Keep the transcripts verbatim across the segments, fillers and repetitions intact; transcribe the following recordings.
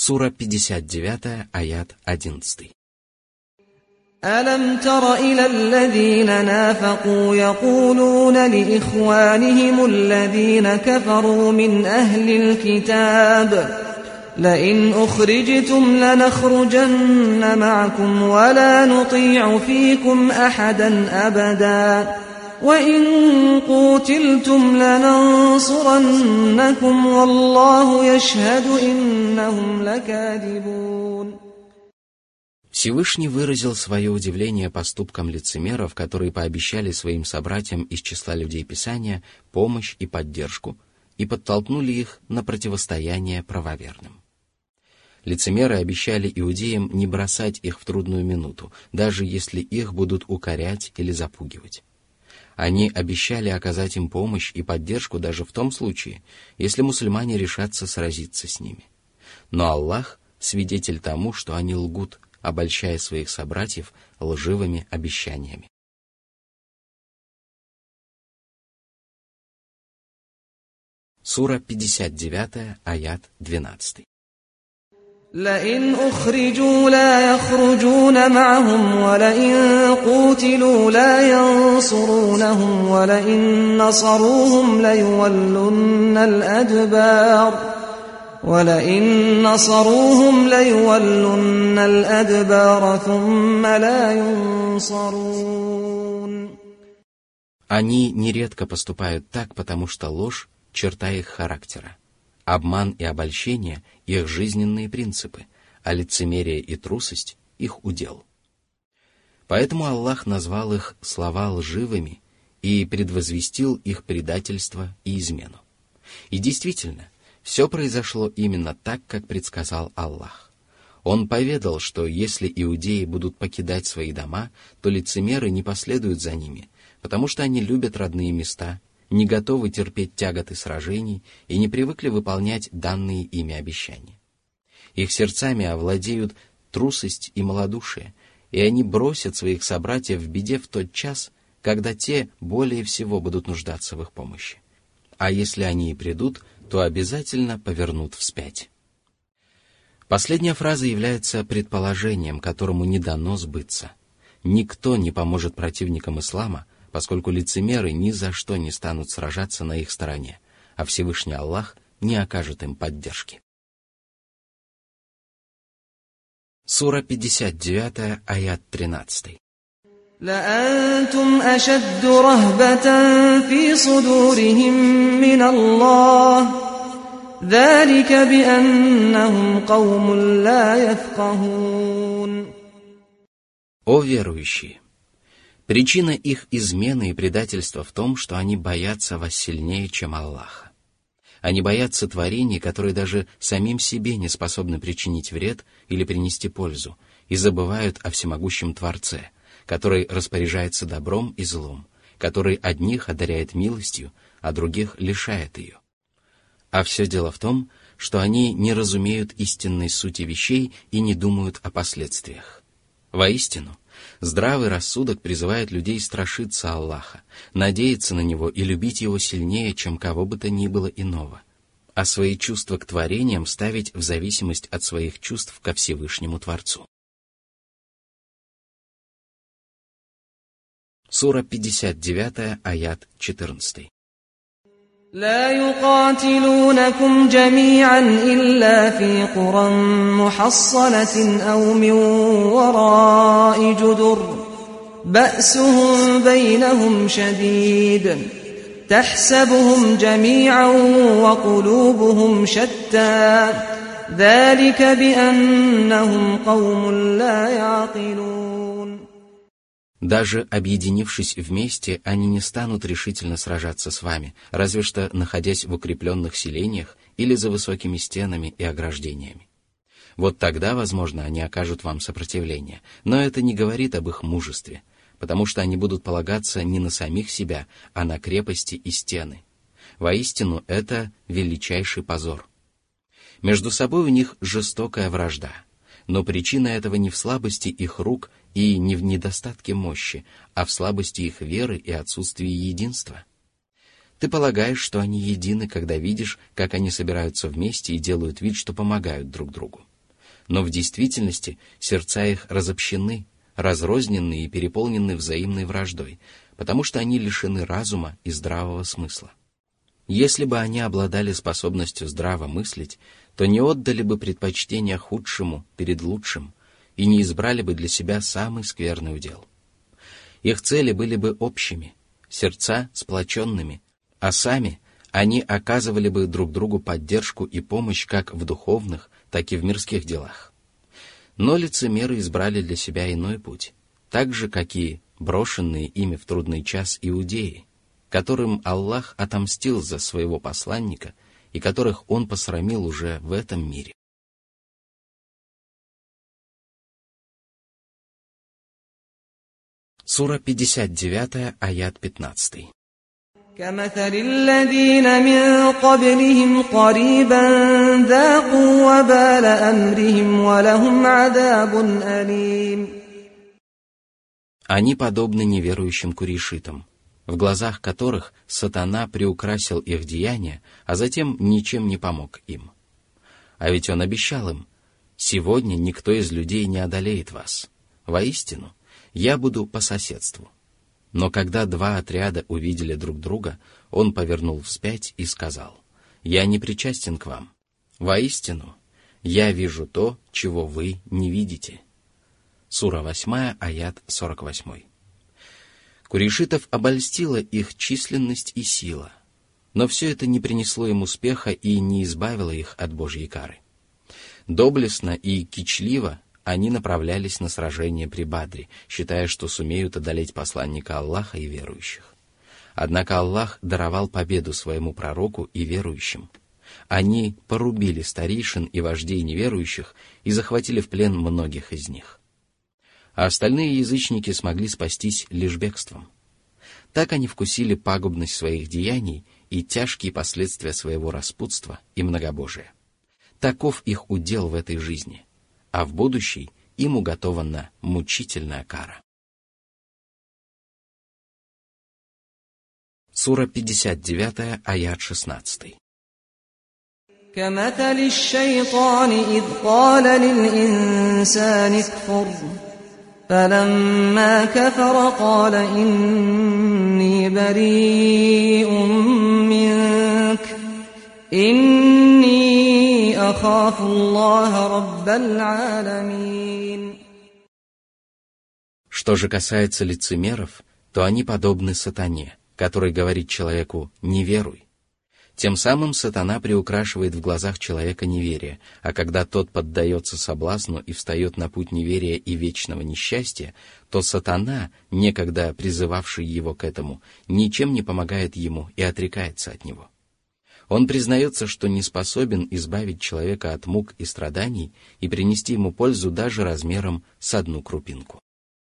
Сура пятьдесят девять, аят одиннадцать. ألم تر إلى الذين نافقوا يقولون لإخوانهم الذين كفروا من أهل الكتاب لئن أخرجتم لنخرجن معكم ولا نطيع فيكم أحدا أبدا وإن قوتلتم لننصرنكم والله يشهد إنهم لكاذبون. Всевышний выразил свое удивление поступкам лицемеров, которые пообещали своим собратьям из числа людей Писания помощь и поддержку, и подтолкнули их на противостояние правоверным. Лицемеры обещали иудеям не бросать их в трудную минуту, даже если их будут укорять или запугивать. Они обещали оказать им помощь и поддержку даже в том случае, если мусульмане решатся сразиться с ними. Но Аллах свидетель тому, что они лгут, обольщая своих собратьев лживыми обещаниями. Сура пятьдесят девять, аят двенадцать. لئن أخرجوا لا يخرجون معهم ولئن قوتلوا لا ينصرونهم ولئن نصروهم ليولن الأدبار ولئن نصروهم ليولن الأدبار ثم لا ينصرون. Они нередко поступают так, потому что ложь — черта их характера. Обман и обольщение — их жизненные принципы, а лицемерие и трусость — их удел. Поэтому Аллах назвал их слова лживыми и предвозвестил их предательство и измену. И действительно, все произошло именно так, как предсказал Аллах. Он поведал, что если иудеи будут покидать свои дома, то лицемеры не последуют за ними, потому что они любят родные места, не готовы терпеть тяготы сражений и не привыкли выполнять данные ими обещания. Их сердцами овладеют трусость и малодушие, и они бросят своих собратьев в беде в тот час, когда те более всего будут нуждаться в их помощи. А если они и придут, то обязательно повернут вспять. Последняя фраза является предположением, которому не дано сбыться. Никто не поможет противникам ислама, поскольку лицемеры ни за что не станут сражаться на их стороне, а Всевышний Аллах не окажет им поддержки. Сура пятьдесят девять, аят тринадцать. لأنتم أشد رهبة في صدورهم من الله ذلك بأنهم قوم لا يفقهون. О верующие! Причина их измены и предательства в том, что они боятся вас сильнее, чем Аллаха. Они боятся творений, которые даже самим себе не способны причинить вред или принести пользу, и забывают о всемогущем Творце, который распоряжается добром и злом, который одних одаряет милостью, а других лишает ее. А все дело в том, что они не разумеют истинной сути вещей и не думают о последствиях. Воистину, здравый рассудок призывает людей страшиться Аллаха, надеяться на Него и любить Его сильнее, чем кого бы то ни было иного, а свои чувства к творениям ставить в зависимость от своих чувств ко Всевышнему Творцу. Сура пятьдесят девять, аят четырнадцать. لا يقاتلونكم جميعا إلا في قرى محصنة أو من وراء جدر بأسهم بينهم شديد تحسبهم جميعا وقلوبهم شتى ذلك بأنهم قوم لا يعقلون. Даже объединившись вместе, они не станут решительно сражаться с вами, разве что находясь в укрепленных селениях или за высокими стенами и ограждениями. Вот тогда, возможно, они окажут вам сопротивление, но это не говорит об их мужестве, потому что они будут полагаться не на самих себя, а на крепости и стены. Воистину, это величайший позор. Между собой у них жестокая вражда, но причина этого не в слабости их рук и не в недостатке мощи, а в слабости их веры и отсутствии единства. Ты полагаешь, что они едины, когда видишь, как они собираются вместе и делают вид, что помогают друг другу. но в действительности сердца их разобщены, разрознены и переполнены взаимной враждой, потому что они лишены разума и здравого смысла. Если бы они обладали способностью здраво мыслить, то не отдали бы предпочтение худшему перед лучшим и не избрали бы для себя самый скверный удел. Их цели были бы общими, сердца сплоченными, а сами они оказывали бы друг другу поддержку и помощь как в духовных, так и в мирских делах. Но лицемеры избрали для себя иной путь, так же, как и брошенные ими в трудный час иудеи, которым Аллах отомстил за своего посланника и которых Он посрамил уже в этом мире. Сура пятьдесят девять, аят пятнадцать. كمثل الذين من قبلهم قريبا ذاقوا وبال أمرهم ولهم عذاب أليم. Они подобны неверующим курейшитам, в глазах которых сатана приукрасил их деяния, а затем ничем не помог им. А ведь он обещал им: «Сегодня никто из людей не одолеет вас. Воистину, я буду по соседству». Но когда два отряда увидели друг друга, он повернул вспять и сказал: «Я не причастен к вам. Воистину, я вижу то, чего вы не видите». Сура восемь, аят сорок восемь. Курейшитов обольстила их численность и сила, но все это не принесло им успеха и не избавило их от Божьей кары. Доблестно и кичливо они направлялись на сражение при Бадре, считая, что сумеют одолеть посланника Аллаха и верующих. Однако Аллах даровал победу своему пророку и верующим. Они порубили старейшин и вождей неверующих и захватили в плен многих из них. А остальные язычники смогли спастись лишь бегством. Так они вкусили пагубность своих деяний и тяжкие последствия своего распутства и многобожия. Таков их удел в этой жизни, а в будущей им уготована мучительная кара. Сура пятьдесят девять, аят шестнадцать. كمثل الشيطان إذ قال للإنسان اكفر فلما كفر قال إني بريء منك إني أخاف الله رب العالمين. Что же касается лицемеров, то они подобны сатане, который говорит человеку «не веруй». Тем самым сатана приукрашивает в глазах человека неверие, а когда тот поддается соблазну и встает на путь неверия и вечного несчастья, то сатана, некогда призывавший его к этому, ничем не помогает ему и отрекается от него. Он признается, что не способен избавить человека от мук и страданий и принести ему пользу даже размером с одну крупинку.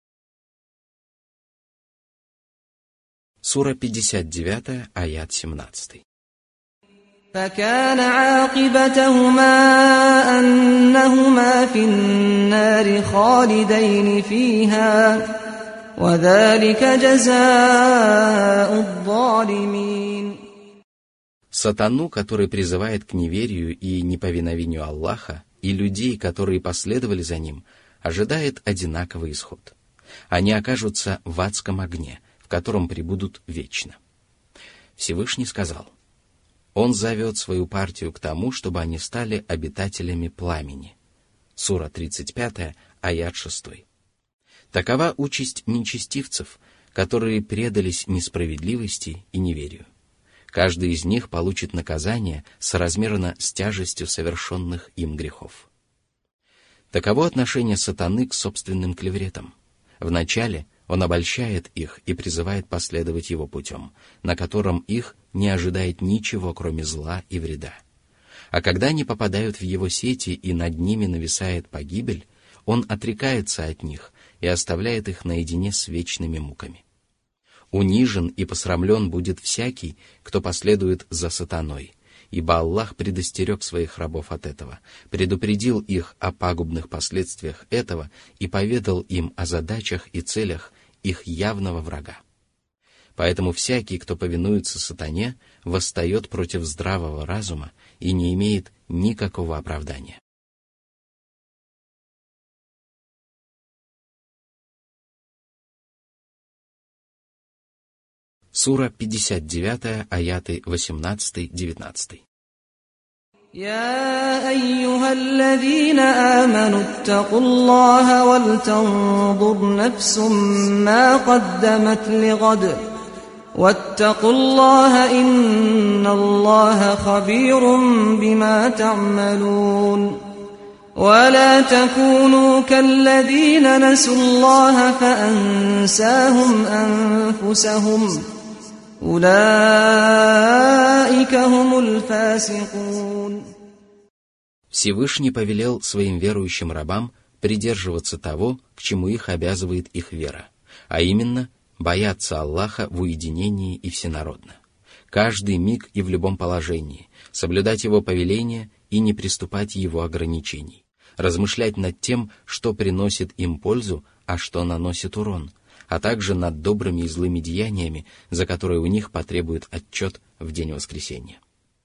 Сура пятьдесят девять, аят семнадцать. فكان عاقبتهما أنهما في النار خالدين فيها وذلك جزاء الظالمين. Сатану, который призывает к неверию и неповиновению Аллаха, и людей, которые последовали за ним, ожидает одинаковый исход. Они окажутся в адском огне, в котором пребудут вечно. Всевышний сказал: Он зовет свою партию к тому, чтобы они стали обитателями пламени. Сура тридцать пять, аят шесть. Такова участь нечестивцев, которые предались несправедливости и неверию. Каждый из них получит наказание соразмерно с тяжестью совершенных им грехов. Таково отношение сатаны к собственным клевретам. Вначале он обольщает их и призывает последовать его путем, на котором их не ожидает ничего, кроме зла и вреда. А когда они попадают в его сети и над ними нависает погибель, он отрекается от них и оставляет их наедине с вечными муками. Унижен и посрамлен будет всякий, кто последует за сатаной, ибо Аллах предостерег своих рабов от этого, предупредил их о пагубных последствиях этого и поведал им о задачах и целях их явного врага. Поэтому всякий, кто повинуется сатане, восстает против здравого разума и не имеет никакого оправдания. Сура пятьдесят девять, аяты восемнадцать-девятнадцать. يا أيها الذين آمنوا اتقوا الله ولتنظر نفس ما قدمت لغد واتقوا الله إن الله خبير بما تعملون ولا تكونوا كالذين نسوا الله فأنساهم أنفسهم أولئك هم الفاسقون. Всевышний повелел своим верующим рабам придерживаться того, к чему их обязывает их вера, а именно бояться Аллаха в уединении и всенародно, каждый миг и в любом положении, соблюдать Его повеления и не приступать Его ограничений, размышлять над тем, что приносит им пользу, а что наносит урон, а также над добрыми и злыми деяниями, за которые у них потребует отчет в день воскресения.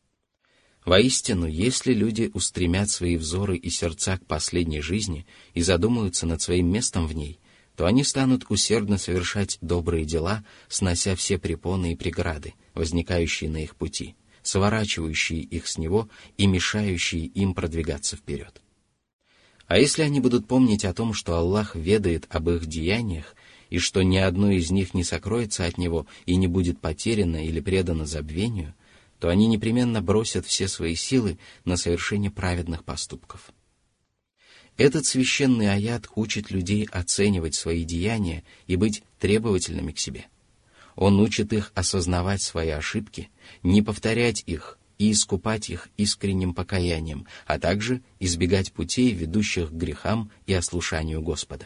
Воистину, если люди устремят свои взоры и сердца к последней жизни и задумаются над своим местом в ней, то они станут усердно совершать добрые дела, снося все препоны и преграды, возникающие на их пути, сворачивающие их с него и мешающие им продвигаться вперед. А если они будут помнить о том, что Аллах ведает об их деяниях, и что ни одно из них не сокроется от Него и не будет потеряно или предано забвению, то они непременно бросят все свои силы на совершение праведных поступков. Этот священный аят учит людей оценивать свои деяния и быть требовательными к себе. Он учит их осознавать свои ошибки, не повторять их и искупать их искренним покаянием, а также избегать путей, ведущих к грехам и ослушанию Господа.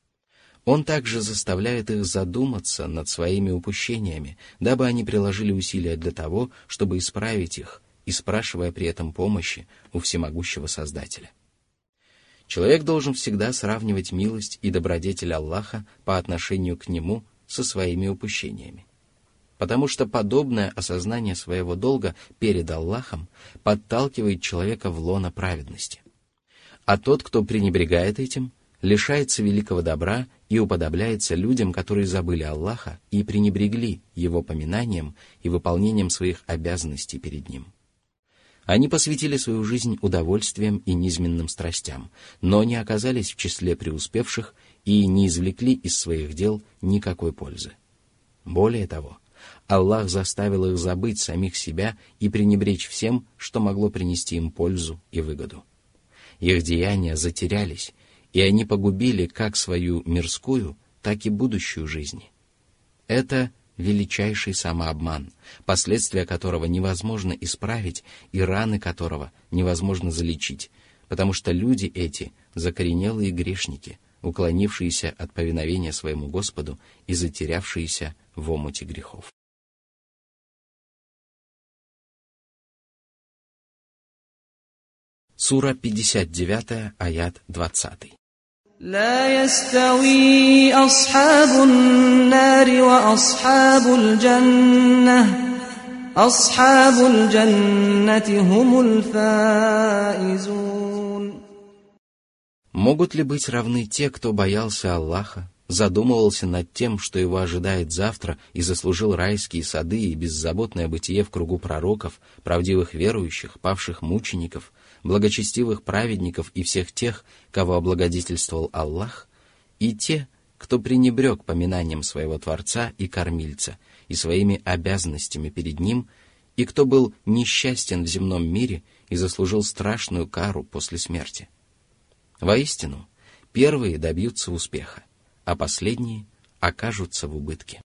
Он также заставляет их задуматься над своими упущениями, дабы они приложили усилия для того, чтобы исправить их, и спрашивая при этом помощи у всемогущего Создателя. Человек должен всегда сравнивать милость и добродетель Аллаха по отношению к нему со своими упущениями, потому что подобное осознание своего долга перед Аллахом подталкивает человека в лоно праведности. А тот, кто пренебрегает этим, лишается великого добра и уподобляется людям, которые забыли Аллаха и пренебрегли Его поминанием и выполнением своих обязанностей перед Ним. Они посвятили свою жизнь удовольствиям и низменным страстям, но не оказались в числе преуспевших и не извлекли из своих дел никакой пользы. Более того, Аллах заставил их забыть самих себя и пренебречь всем, что могло принести им пользу и выгоду. Их деяния затерялись, и они погубили как свою мирскую, так и будущую жизни. Это величайший самообман, последствия которого невозможно исправить и раны которого невозможно залечить, потому что люди эти закоренелые грешники, уклонившиеся от повиновения своему Господу и затерявшиеся в омуте грехов. Сура пятьдесят девять, аят двадцать. لا يستوي أصحاب النار وأصحاب الجنة أصحاب الجنة هم الفائزون. Могут ли быть равны те, кто боялся Аллаха, задумывался над тем, что его ожидает завтра, и заслужил райские сады и беззаботное бытие в кругу пророков, правдивых верующих, павших мучеников, благочестивых праведников и всех тех, кого облагодетельствовал Аллах, и те, кто пренебрег поминанием своего Творца и Кормильца и своими обязанностями перед Ним, и кто был несчастен в земном мире и заслужил страшную кару после смерти. Воистину, первые добьются успеха, а последние окажутся в убытке.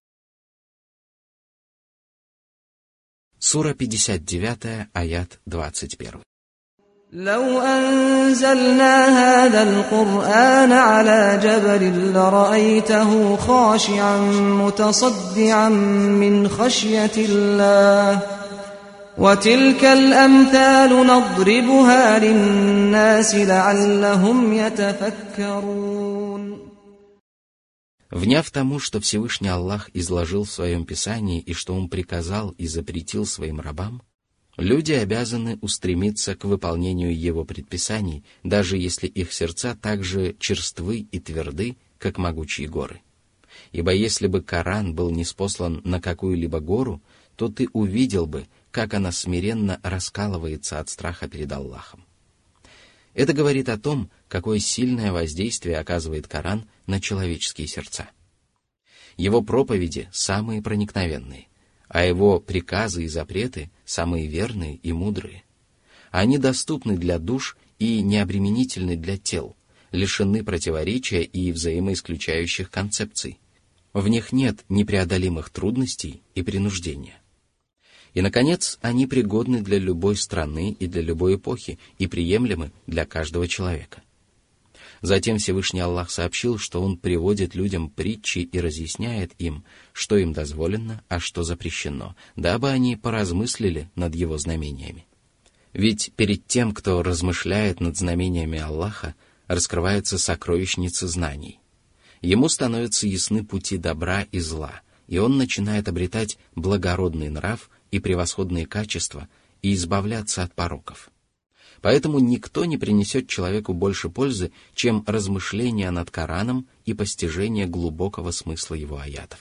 Сура пятьдесят девять, аят двадцать один. لو أنزلنا هذا القرآن على جبل لرأيته خاشعا متصدعا من خشية الله وتلك الأمثال نضربها للناس لعلهم يتفكرون. Вняв тому, что Всевышний Аллах изложил в своем Писании и что Он приказал и запретил своим рабам, люди обязаны устремиться к выполнению Его предписаний, даже если их сердца так же черствы и тверды, как могучие горы. Ибо если бы Коран был ниспослан на какую-либо гору, то ты увидел бы, как она смиренно раскалывается от страха перед Аллахом. Это говорит о том, какое сильное воздействие оказывает Коран на человеческие сердца. Его проповеди самые проникновенные, а его приказы и запреты самые верные и мудрые. Они доступны для душ и необременительны для тел, лишены противоречия и взаимоисключающих концепций. В них нет непреодолимых трудностей и принуждения. И, наконец, они пригодны для любой страны и для любой эпохи и приемлемы для каждого человека. Затем Всевышний Аллах сообщил, что Он приводит людям притчи и разъясняет им, что им дозволено, а что запрещено, дабы они поразмыслили над Его знамениями. Ведь перед тем, кто размышляет над знамениями Аллаха, раскрывается сокровищница знаний. Ему становятся ясны пути добра и зла, и он начинает обретать благородный нрав и превосходные качества и избавляться от пороков. Поэтому никто не принесет человеку больше пользы, чем размышления над Кораном и постижение глубокого смысла его аятов.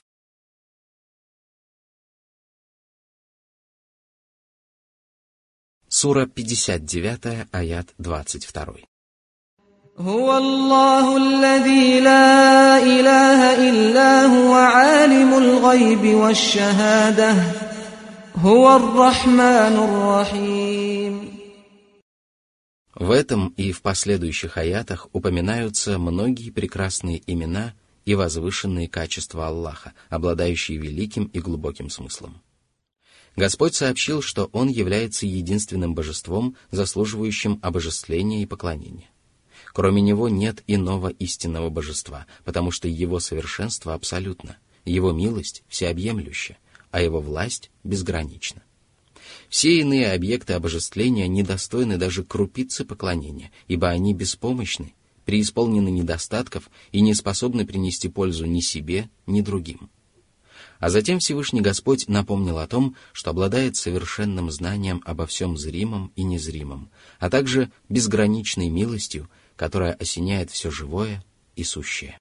Сура пятьдесят девять, аят двадцать два. هو الله الذي لا إله إلا هو عالم الغيب والشهادة هو الرحمن الرحيم. В этом и в последующих аятах упоминаются многие прекрасные имена и возвышенные качества Аллаха, обладающие великим и глубоким смыслом. Господь сообщил, что Он является единственным божеством, заслуживающим обожествления и поклонения. Кроме Него нет иного истинного божества, потому что Его совершенство абсолютно, Его милость всеобъемлюща, а Его власть безгранична. Все иные объекты обожествления недостойны даже крупицы поклонения, ибо они беспомощны, преисполнены недостатков и не способны принести пользу ни себе, ни другим. А затем Всевышний Господь напомнил о том, что обладает совершенным знанием обо всем зримом и незримом, а также безграничной милостью, которая осеняет все живое и сущее.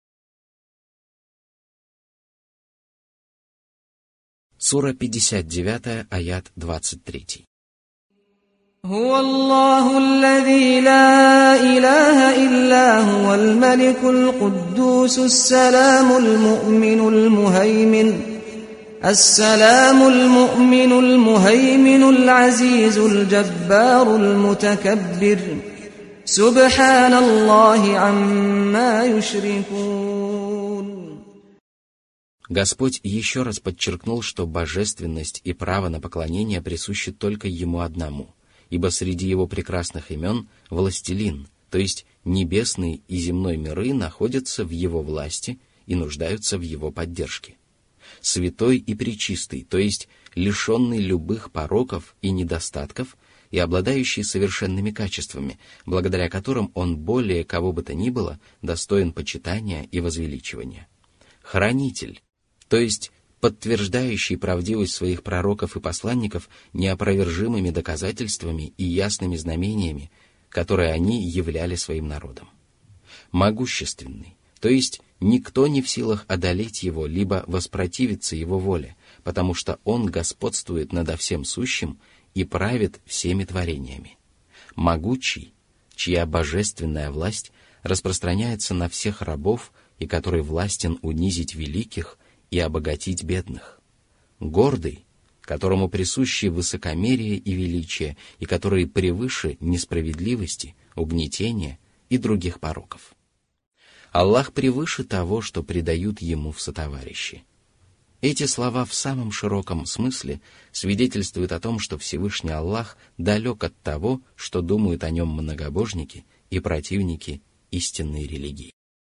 Сура пятьдесят девять, аят двадцать три. هو الله الذي لا إله إلا هو الملك القدوس السلام المؤمن المهيمن السلام المؤمن المهيمن العزيز الجبار المتكبر سبحان الله عما يشركون. Господь еще раз подчеркнул, что божественность и право на поклонение присущи только Ему одному, ибо среди Его прекрасных имен властелин, то есть небесный и земной миры находятся в Его власти и нуждаются в Его поддержке. Святой и пречистый, то есть лишенный любых пороков и недостатков и обладающий совершенными качествами, благодаря которым Он более кого бы то ни было достоин почитания и возвеличивания. Хранитель, то есть подтверждающий правдивость своих пророков и посланников неопровержимыми доказательствами и ясными знамениями, которые они являли своим народом. Могущественный, то есть никто не в силах одолеть его, либо воспротивиться его воле, потому что он господствует надо всем сущим и правит всеми творениями. Могучий, чья божественная власть распространяется на всех рабов и который властен унизить великих и обогатить бедных. Гордый, которому присущи высокомерие и величие, и который превыше несправедливости, угнетения и других пороков. Аллах превыше того, что предают Ему в сотоварищи. Эти слова в самом широком смысле свидетельствуют о том, что Всевышний Аллах далек от того, что думают о Нем многобожники и противники истинной религии.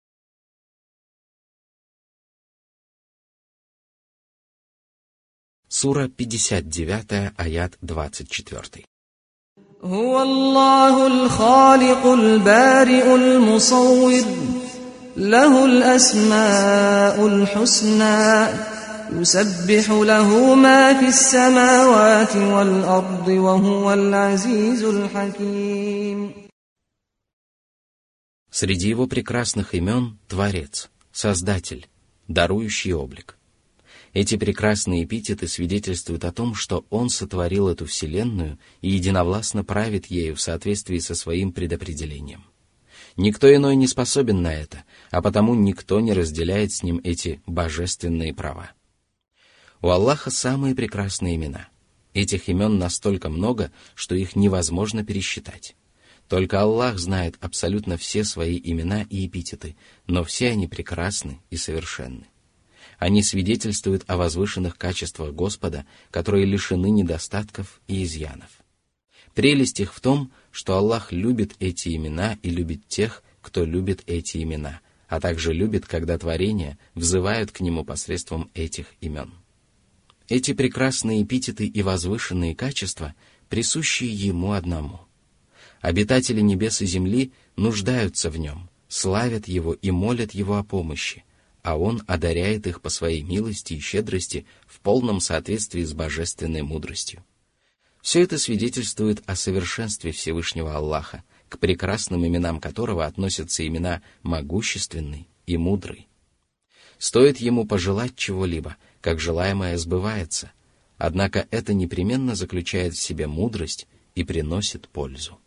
Сура пятьдесят девять, аят двадцать четыре. هو الله الخالق البارئ المصور له الأسماء الحسنى يسبح له ما في السماوات والأرض وهو العزيز الحكيم. Среди Его прекрасных имен — Творец, Создатель, дарующий облик. Эти прекрасные эпитеты свидетельствуют о том, что Он сотворил эту вселенную и единовластно правит ею в соответствии со своим предопределением. Никто иной не способен на это, а потому никто не разделяет с Ним эти божественные права. У Аллаха самые прекрасные имена. Этих имен настолько много, что их невозможно пересчитать. Только Аллах знает абсолютно все свои имена и эпитеты, но все они прекрасны и совершенны. Они свидетельствуют о возвышенных качествах Господа, которые лишены недостатков и изъянов. Прелесть их в том, что Аллах любит эти имена и любит тех, кто любит эти имена, а также любит, когда творения взывают к Нему посредством этих имен. Эти прекрасные эпитеты и возвышенные качества присущи Ему одному. Обитатели небес и земли нуждаются в Нем, славят Его и молят Его о помощи, а Он одаряет их по своей милости и щедрости в полном соответствии с божественной мудростью. Все это свидетельствует о совершенстве Всевышнего Аллаха, к прекрасным именам которого относятся имена «могущественный» и «мудрый». Стоит Ему пожелать чего-либо, как желаемое сбывается, однако это непременно заключает в себе мудрость и приносит пользу.